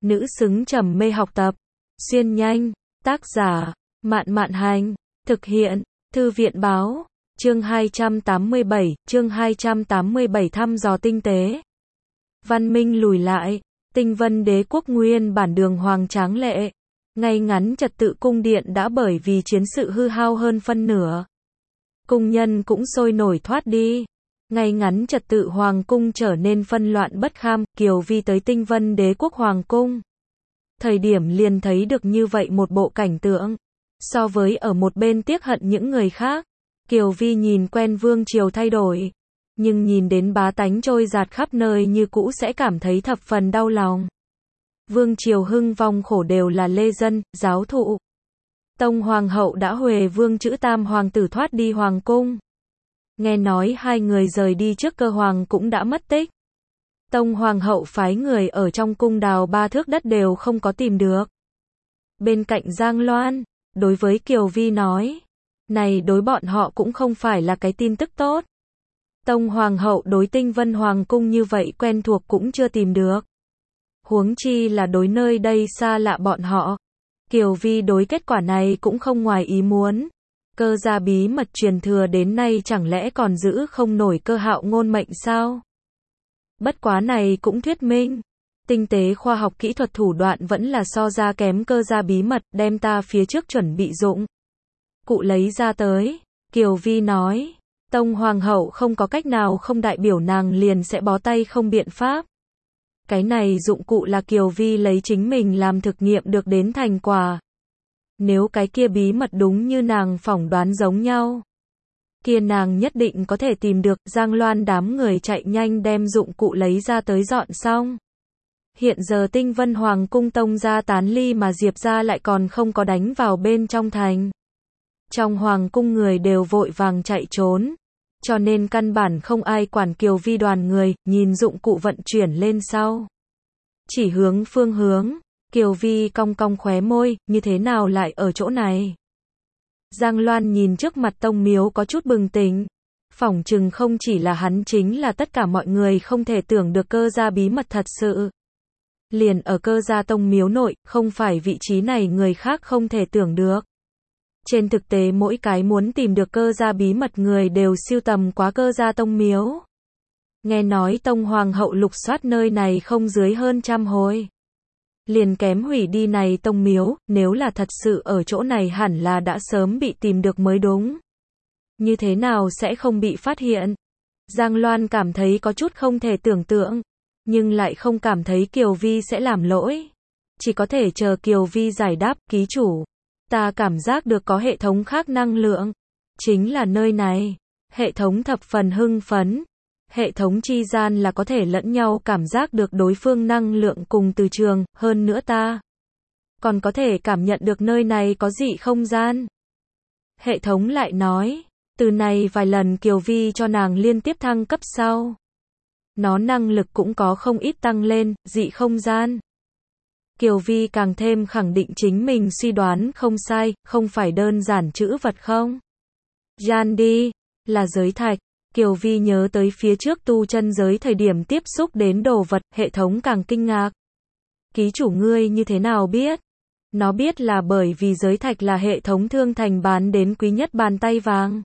nữ xứng trầm mê học tập. Xuyên nhanh, tác giả, Mạn Mạn Hành, thực hiện, Thư viện Báo, chương 287 thăm dò tinh tế. Văn minh lùi lại, Tinh Vân Đế quốc nguyên bản đường hoàng tráng lệ, ngay ngắn trật tự cung điện đã bởi vì chiến sự hư hao hơn phân nửa. Cung nhân cũng sôi nổi thoát đi. Ngay ngắn trật tự hoàng cung trở nên phân loạn bất kham. Kiều Vi tới Tinh Vân Đế quốc hoàng cung. Thời điểm liền thấy được như vậy một bộ cảnh tượng. So với ở một bên tiếc hận những người khác, Kiều Vi nhìn quen vương triều thay đổi, nhưng nhìn đến bá tánh trôi dạt khắp nơi như cũ sẽ cảm thấy thập phần đau lòng. Vương triều hưng vong khổ đều là lê dân, giáo thụ. Tông hoàng hậu đã huề vương chữ tam hoàng tử thoát đi hoàng cung. Nghe nói hai người rời đi trước cơ hoàng cũng đã mất tích. Tông hoàng hậu phái người ở trong cung đào 3 thước đất đều không có tìm được. Bên cạnh Giang Loan, đối với Kiều Vi nói, này đối bọn họ cũng không phải là cái tin tức tốt. Tông hoàng hậu đối Tinh Vân hoàng cung như vậy quen thuộc cũng chưa tìm được. Huống chi là đối nơi đây xa lạ bọn họ. Kiều Vi đối kết quả này cũng không ngoài ý muốn. Cơ gia bí mật truyền thừa đến nay chẳng lẽ còn giữ không nổi Cơ Hạo Ngôn mệnh sao? Bất quá này cũng thuyết minh, tinh tế khoa học kỹ thuật thủ đoạn vẫn là so ra kém Cơ gia bí mật, đem ta phía trước chuẩn bị dụng cụ lấy ra tới. Kiều Vi nói, Tông hoàng hậu không có cách nào không đại biểu nàng liền sẽ bó tay không biện pháp. Cái này dụng cụ là Kiều Vi lấy chính mình làm thực nghiệm được đến thành quả. Nếu cái kia bí mật đúng như nàng phỏng đoán giống nhau, kia nàng nhất định có thể tìm được. Giang Loan đám người chạy nhanh đem dụng cụ lấy ra tới dọn xong. Hiện giờ Tinh Vân Hoàng cung Tông gia tán ly mà Diệp gia lại còn không có đánh vào bên trong thành. Trong hoàng cung người đều vội vàng chạy trốn, cho nên căn bản không ai quản Kiều Vi đoàn người. Nhìn dụng cụ vận chuyển lên sau, chỉ hướng phương hướng, Kiều Vi cong cong khóe môi, như thế nào lại ở chỗ này? Giang Loan nhìn trước mặt tông miếu có chút bừng tỉnh. Phỏng chừng không chỉ là hắn, chính là tất cả mọi người không thể tưởng được Cơ gia bí mật thật sự. Liền ở Cơ gia tông miếu nội, không phải vị trí này người khác không thể tưởng được. Trên thực tế mỗi cái muốn tìm được Cơ gia bí mật người đều sưu tầm quá Cơ gia tông miếu. Nghe nói Tông hoàng hậu lục soát nơi này không dưới hơn 100 hồi. Liền kém hủy đi này tông miếu, nếu là thật sự ở chỗ này hẳn là đã sớm bị tìm được mới đúng. Như thế nào sẽ không bị phát hiện? Giang Loan cảm thấy có chút không thể tưởng tượng, nhưng lại không cảm thấy Kiều Vi sẽ làm lỗi. Chỉ có thể chờ Kiều Vi giải đáp. Ký chủ, ta cảm giác được có hệ thống khác năng lượng. Chính là nơi này. Hệ thống thập phần hưng phấn. Hệ thống chi gian là có thể lẫn nhau cảm giác được đối phương năng lượng cùng từ trường, hơn nữa ta còn có thể cảm nhận được nơi này có dị không gian. Hệ thống lại nói, từ này vài lần Kiều Vi cho nàng liên tiếp thăng cấp sau, nó năng lực cũng có không ít tăng lên. Dị không gian. Kiều Vi càng thêm khẳng định chính mình suy đoán không sai, không phải đơn giản chữ vật không gian đi, là giới thạch. Kiều Vi nhớ tới phía trước tu chân giới thời điểm tiếp xúc đến đồ vật, hệ thống càng kinh ngạc. Ký chủ ngươi như thế nào biết? Nó biết là bởi vì giới thạch là hệ thống thương thành bán đến quý nhất bàn tay vàng.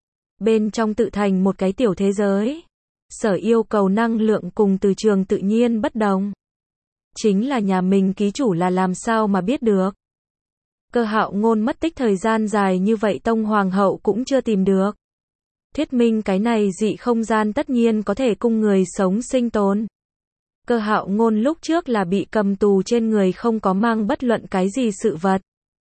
Bên trong tự thành một cái tiểu thế giới. Sở yêu cầu năng lượng cùng từ trường tự nhiên bất đồng. Chính là nhà mình ký chủ là làm sao mà biết được? Cơ Hạo Ngôn mất tích thời gian dài như vậy Tông hoàng hậu cũng chưa tìm được. Thuyết minh cái này dị không gian tất nhiên có thể cung người sống sinh tồn. Cơ Hạo Ngôn lúc trước là bị cầm tù trên người không có mang bất luận cái gì sự vật.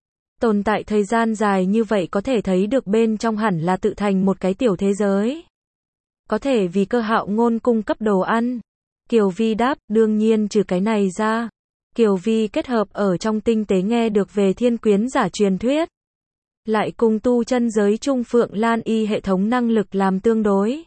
Tồn tại thời gian dài như vậy có thể thấy được bên trong hẳn là tự thành một cái tiểu thế giới. Có thể vì Cơ Hạo Ngôn cung cấp đồ ăn. Kiều Vi đáp, đương nhiên trừ cái này ra. Kiều Vi kết hợp ở trong tinh tế nghe được về thiên quyến giả truyền thuyết. Lại cùng tu chân giới Trung Phượng Lan Y hệ thống năng lực làm tương đối.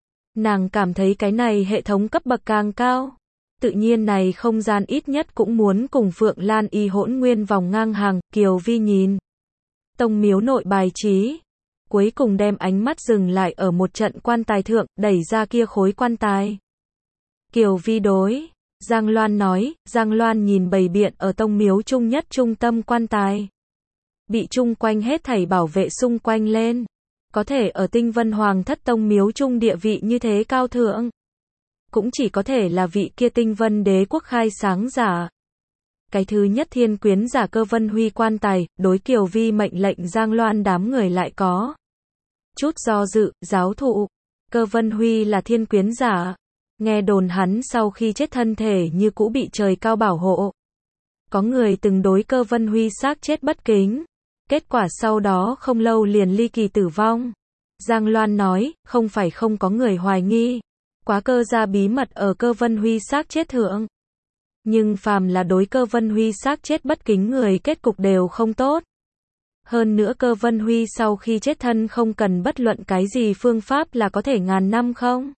Nàng cảm thấy cái này hệ thống cấp bậc càng cao. Tự nhiên này không gian ít nhất cũng muốn cùng Phượng Lan Y hỗn nguyên vòng ngang hàng. Kiều Vi nhìn tông miếu nội bài trí, cuối cùng đem ánh mắt dừng lại ở một trận quan tài thượng, đẩy ra kia khối quan tài. Kiều Vi đối Giang Loan nói, Giang Loan nhìn bầy biện ở tông miếu trung nhất trung tâm quan tài. Bị chung quanh hết thảy bảo vệ xung quanh lên. Có thể ở Tinh Vân Hoàng thất tông miếu trung địa vị như thế cao thượng. Cũng chỉ có thể là vị kia Tinh Vân đế quốc khai sáng giả. Cái thứ nhất thiên quyến giả Cơ Vân Huy quan tài, đối Kiều Vi mệnh lệnh Giang Loan đám người lại có chút do dự, giáo thụ. Cơ Vân Huy là thiên quyến giả. Nghe đồn hắn sau khi chết thân thể như cũ bị trời cao bảo hộ. Có người từng đối Cơ Vân Huy xác chết bất kính. Kết quả sau đó không lâu liền ly kỳ tử vong. Giang Loan nói, không phải không có người hoài nghi. Quá Cơ gia bí mật ở Cơ Vân Huy xác chết thượng. Nhưng phàm là đối Cơ Vân Huy xác chết bất kính người kết cục đều không tốt. Hơn nữa Cơ Vân Huy sau khi chết thân không cần bất luận cái gì phương pháp là có thể ngàn năm không?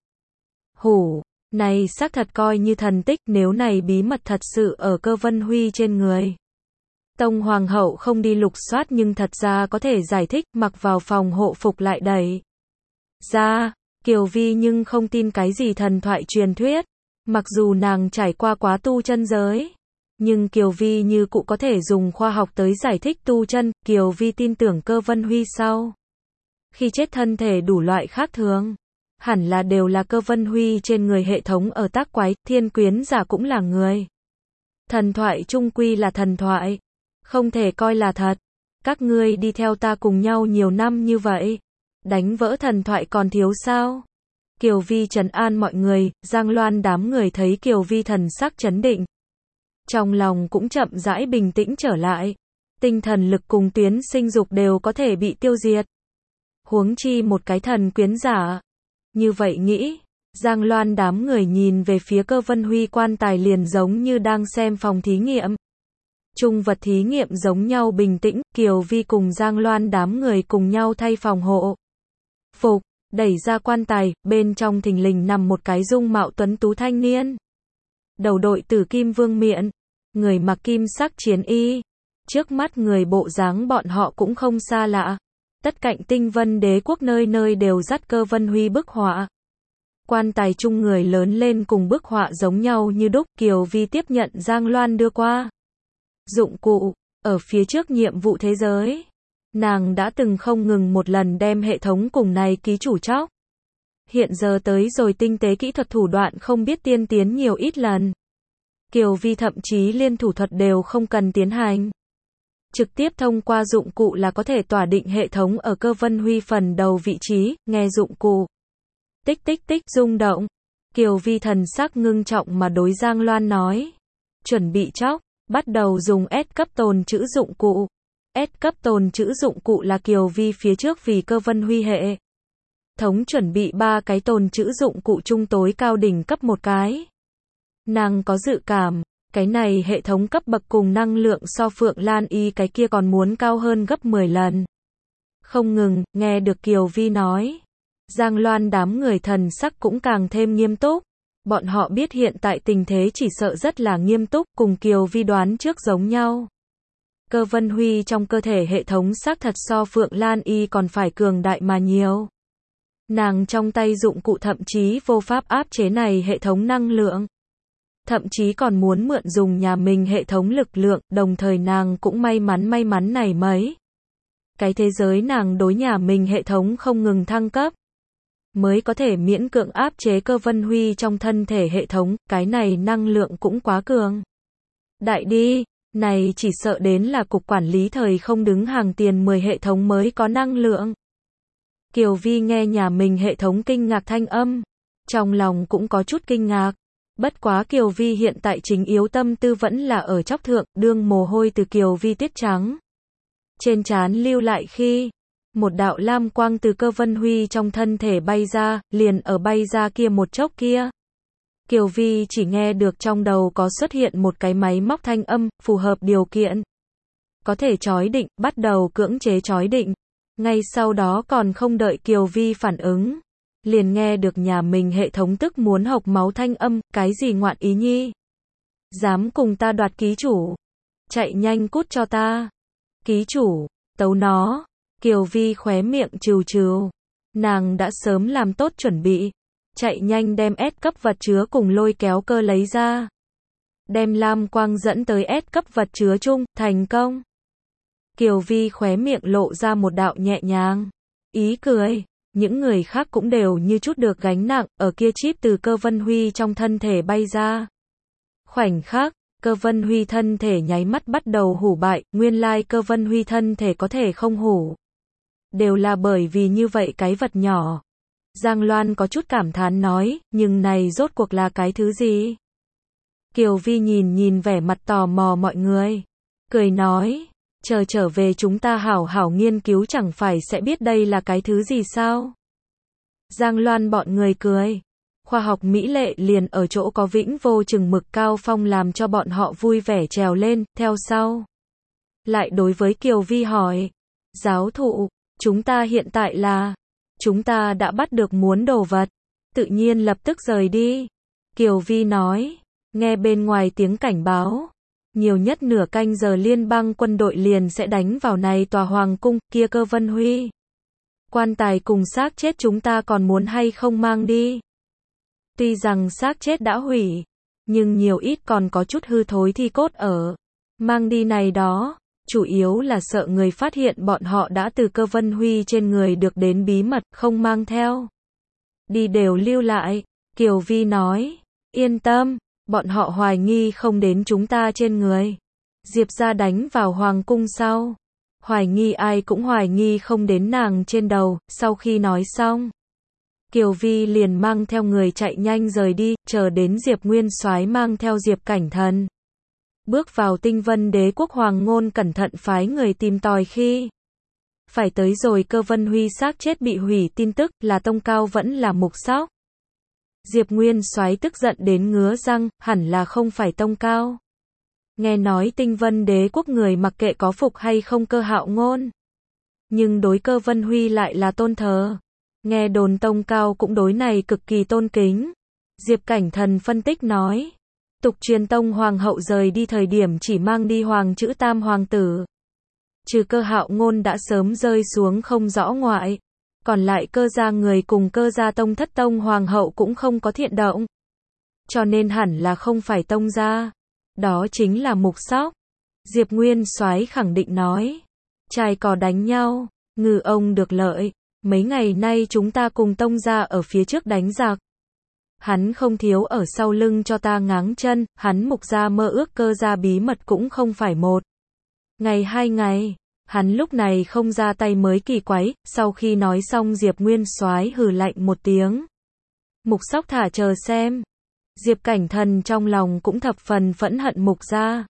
Hủ, này xác thật coi như thần tích, nếu này bí mật thật sự ở Cơ Vân Huy trên người. Tông Hoàng hậu không đi lục soát nhưng thật ra có thể giải thích, mặc vào phòng hộ phục lại đẩy ra. Kiều Vi nhưng không tin cái gì thần thoại truyền thuyết. Mặc dù nàng trải qua quá tu chân giới, nhưng Kiều Vi như cụ có thể dùng khoa học tới giải thích tu chân. Kiều Vi tin tưởng Cơ Vân Huy sau khi chết thân thể đủ loại khác thường. Hẳn là đều là Cơ Vân Huy trên người hệ thống ở tác quái, thiên quyến giả cũng là người. Thần thoại chung quy là thần thoại. Không thể coi là thật. Các ngươi đi theo ta cùng nhau nhiều năm như vậy. Đánh vỡ thần thoại còn thiếu sao? Kiều Vi trấn an mọi người, Giang Loan đám người thấy Kiều Vi thần sắc trấn định. Trong lòng cũng chậm rãi bình tĩnh trở lại. Tinh thần lực cùng tuyến sinh dục đều có thể bị tiêu diệt. Huống chi một cái thần quyến giả. Như vậy nghĩ, Giang Loan đám người nhìn về phía Cơ Vân Huy quan tài liền giống như đang xem phòng thí nghiệm. Chung vật thí nghiệm giống nhau bình tĩnh, Kiều Vi cùng Giang Loan đám người cùng nhau thay phòng hộ phục, đẩy ra quan tài, bên trong thình lình nằm một cái dung mạo tuấn tú thanh niên. Đầu đội tử kim vương miện, người mặc kim sắc chiến y. Trước mắt người bộ dáng bọn họ cũng không xa lạ. Tất cạnh Tinh Vân đế quốc nơi nơi đều dắt Cơ Vân Huy bức họa. Quan tài chung người lớn lên cùng bức họa giống nhau như đúc. Kiều Vi tiếp nhận Giang Loan đưa qua dụng cụ, ở phía trước nhiệm vụ thế giới. Nàng đã từng không ngừng một lần đem hệ thống cùng này ký chủ chóc. Hiện giờ tới rồi tinh tế kỹ thuật thủ đoạn không biết tiên tiến nhiều ít lần. Kiều Vi thậm chí liên thủ thuật đều không cần tiến hành. Trực tiếp thông qua dụng cụ là có thể tỏa định hệ thống ở Cơ Vân Huy phần đầu vị trí, nghe dụng cụ. Tích tích tích rung động. Kiều Vi thần sắc ngưng trọng mà đối Giang Loan nói. Chuẩn bị chóc, bắt đầu dùng S cấp tồn trữ dụng cụ. S cấp tồn trữ dụng cụ là Kiều Vi phía trước vì Cơ Vân Huy hệ thống chuẩn bị 3 cái tồn trữ dụng cụ chung tối cao đỉnh cấp một cái. Nàng có dự cảm, cái này hệ thống cấp bậc cùng năng lượng so Phượng Lan Y cái kia còn muốn cao hơn gấp 10 lần. Không ngừng, nghe được Kiều Vi nói. Giang Loan đám người thần sắc cũng càng thêm nghiêm túc. Bọn họ biết hiện tại tình thế chỉ sợ rất là nghiêm túc, cùng Kiều Vi đoán trước giống nhau. Cơ Vân Huy trong cơ thể hệ thống xác thật so Phượng Lan Y còn phải cường đại mà nhiều. Nàng trong tay dụng cụ thậm chí vô pháp áp chế này hệ thống năng lượng. Thậm chí còn muốn mượn dùng nhà mình hệ thống lực lượng, đồng thời nàng cũng may mắn này mấy. Cái thế giới nàng đối nhà mình hệ thống không ngừng thăng cấp. Mới có thể miễn cưỡng áp chế Cơ Vân Huy trong thân thể hệ thống, cái này năng lượng cũng quá cường. Đại đi, này chỉ sợ đến là cục quản lý thời không đứng hàng tiền 10 hệ thống mới có năng lượng. Kiều Vi nghe nhà mình hệ thống kinh ngạc thanh âm. Trong lòng cũng có chút kinh ngạc. Bất quá Kiều Vi hiện tại chính yếu tâm tư vẫn là ở chóc thượng, đương mồ hôi từ Kiều Vi tiết trắng trên trán lưu lại khi một đạo lam quang từ Cơ Vân Huy trong thân thể bay ra, liền ở bay ra kia một chốc kia. Kiều Vi chỉ nghe được trong đầu có xuất hiện một cái máy móc thanh âm, phù hợp điều kiện. Có thể trói định, bắt đầu cưỡng chế trói định. Ngay sau đó còn không đợi Kiều Vi phản ứng. Liền nghe được nhà mình hệ thống tức muốn hộc máu thanh âm, cái gì ngoạn ý nhi? Dám cùng ta đoạt ký chủ? Chạy nhanh cút cho ta. Ký chủ, tấu nó. Kiều Vi khóe miệng trừ trừ. Nàng đã sớm làm tốt chuẩn bị. Chạy nhanh đem S cấp vật chứa cùng lôi kéo cơ lấy ra. đem lam quang dẫn tới S cấp vật chứa chung, thành công. Kiều Vi khóe miệng lộ ra một đạo nhẹ nhàng ý cười. Những người khác cũng đều như chút được gánh nặng, ở kia chip từ Cơ Vân Huy trong thân thể bay ra. Khoảnh khắc, Cơ Vân Huy thân thể nháy mắt bắt đầu hủ bại, nguyên lai Cơ Vân Huy thân thể có thể không hủ. Đều là bởi vì như vậy cái vật nhỏ. Giang Loan có chút cảm thán nói, nhưng này rốt cuộc là cái thứ gì? Kiều Vi nhìn vẻ mặt tò mò mọi người. Cười nói, chờ trở về chúng ta hảo hảo nghiên cứu chẳng phải sẽ biết đây là cái thứ gì sao? Giang Loan bọn người cười. Khoa học mỹ lệ liền ở chỗ có vĩnh vô chừng mực cao phong làm cho bọn họ vui vẻ trèo lên, theo sau. Lại đối với Kiều Vi hỏi, giáo thụ, chúng ta hiện tại là, chúng ta đã bắt được muốn đồ vật, tự nhiên lập tức rời đi. Kiều Vi nói, nghe bên ngoài tiếng cảnh báo, nhiều nhất nửa canh giờ liên bang quân đội liền sẽ đánh vào này tòa hoàng cung, kia Cơ Vân Huy. Quan tài cùng xác chết chúng ta còn muốn hay không mang đi? Tuy rằng xác chết đã hủy, nhưng nhiều ít còn có chút hư thối thi cốt ở. Mang đi này đó, chủ yếu là sợ người phát hiện bọn họ đã từ Cơ Vân Huy trên người được đến bí mật, không mang theo. Đi đều lưu lại, Kiều Vi nói, yên tâm, bọn họ hoài nghi không đến chúng ta trên người. Diệp gia đánh vào hoàng cung sau, hoài nghi ai cũng hoài nghi không đến nàng trên đầu. Sau khi nói xong, Kiều Vi liền mang theo người chạy nhanh rời đi, chờ đến Diệp Nguyên Soái mang theo Diệp Cảnh Thần bước vào Tinh Vân Đế quốc Hoàng Ngôn cẩn thận phái người tìm tòi khi phải tới rồi Cơ Vân Huy xác chết bị hủy tin tức là Tông Cao vẫn là Mục Sóc. Diệp Nguyên Soái tức giận đến ngứa răng, hẳn là không phải Tông Cao. Nghe nói Tinh Vân Đế quốc người mặc kệ có phục hay không Cơ Hạo Ngôn, nhưng đối Cơ Vân Huy lại là tôn thờ. Nghe đồn Tông Cao cũng đối này cực kỳ tôn kính. Diệp Cảnh Thần phân tích nói, tục truyền Tông Hoàng hậu rời đi thời điểm chỉ mang đi hoàng chữ tam hoàng tử. Trừ Cơ Hạo Ngôn đã sớm rơi xuống không rõ ngoại. Còn lại Cơ gia người cùng Cơ gia tông thất Tông Hoàng hậu cũng không có thiện động. Cho nên hẳn là không phải Tông gia. Đó chính là Mục Sóc. Diệp Nguyên Soái khẳng định nói, trai cò đánh nhau, ngư ông được lợi. Mấy ngày nay chúng ta cùng Tông gia ở phía trước đánh giặc. Hắn không thiếu ở sau lưng cho ta ngáng chân, hắn Mục gia mơ ước Cơ gia bí mật cũng không phải một ngày hai ngày. Hắn lúc này không ra tay mới kỳ quái. Sau khi nói xong Diệp Nguyên Soái hừ lạnh một tiếng. Mục Sóc thả chờ xem. Diệp Cảnh Thần trong lòng cũng thập phần phẫn hận Mục gia.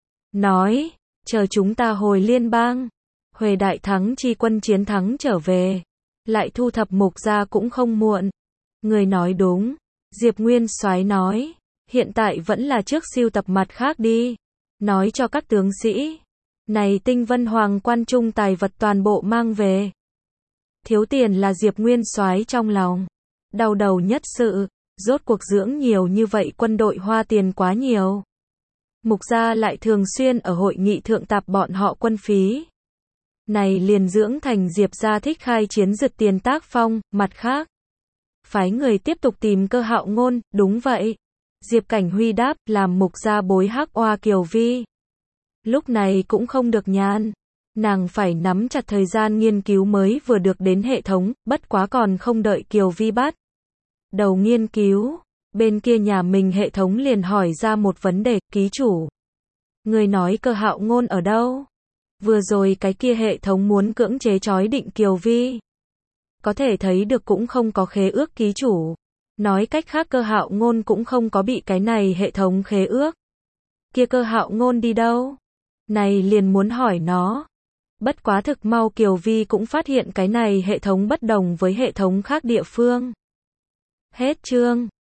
Nói, chờ chúng ta hồi liên bang, Huệ đại thắng chi quân chiến thắng trở về, lại thu thập Mục gia cũng không muộn. Người nói đúng. Diệp Nguyên Soái nói, hiện tại vẫn là trước sưu tập mặt khác đi. Nói cho các tướng sĩ, này Tinh Vân Hoàng quan trung tài vật toàn bộ mang về. Thiếu tiền là Diệp Nguyên Soái trong lòng đau đầu nhất sự, rốt cuộc dưỡng nhiều như vậy quân đội hoa tiền quá nhiều. Mục gia lại thường xuyên ở hội nghị thượng tạp bọn họ quân phí. Này liền dưỡng thành Diệp gia thích khai chiến rực tiền tác phong. Mặt khác, phái người tiếp tục tìm Cơ Hạo Ngôn. Đúng vậy. Diệp Cảnh Huy đáp, làm Mục gia bối hắc oa Kiều Vi. Lúc này cũng không được nhàn. Nàng phải nắm chặt thời gian nghiên cứu mới vừa được đến hệ thống, bất quá còn không đợi Kiều Vi bắt đầu nghiên cứu. Bên kia nhà mình hệ thống liền hỏi ra một vấn đề, ký chủ. Người nói Cơ Hạo Ngôn ở đâu? Vừa rồi cái kia hệ thống muốn cưỡng chế trói định Kiều Vi. Có thể thấy được cũng không có khế ước ký chủ. Nói cách khác Cơ Hạo Ngôn cũng không có bị cái này hệ thống khế ước. Kia Cơ Hạo Ngôn đi đâu? Này liền muốn hỏi nó. Bất quá thực mau Kiều Vi cũng phát hiện cái này hệ thống bất đồng với hệ thống khác địa phương. Hết chương.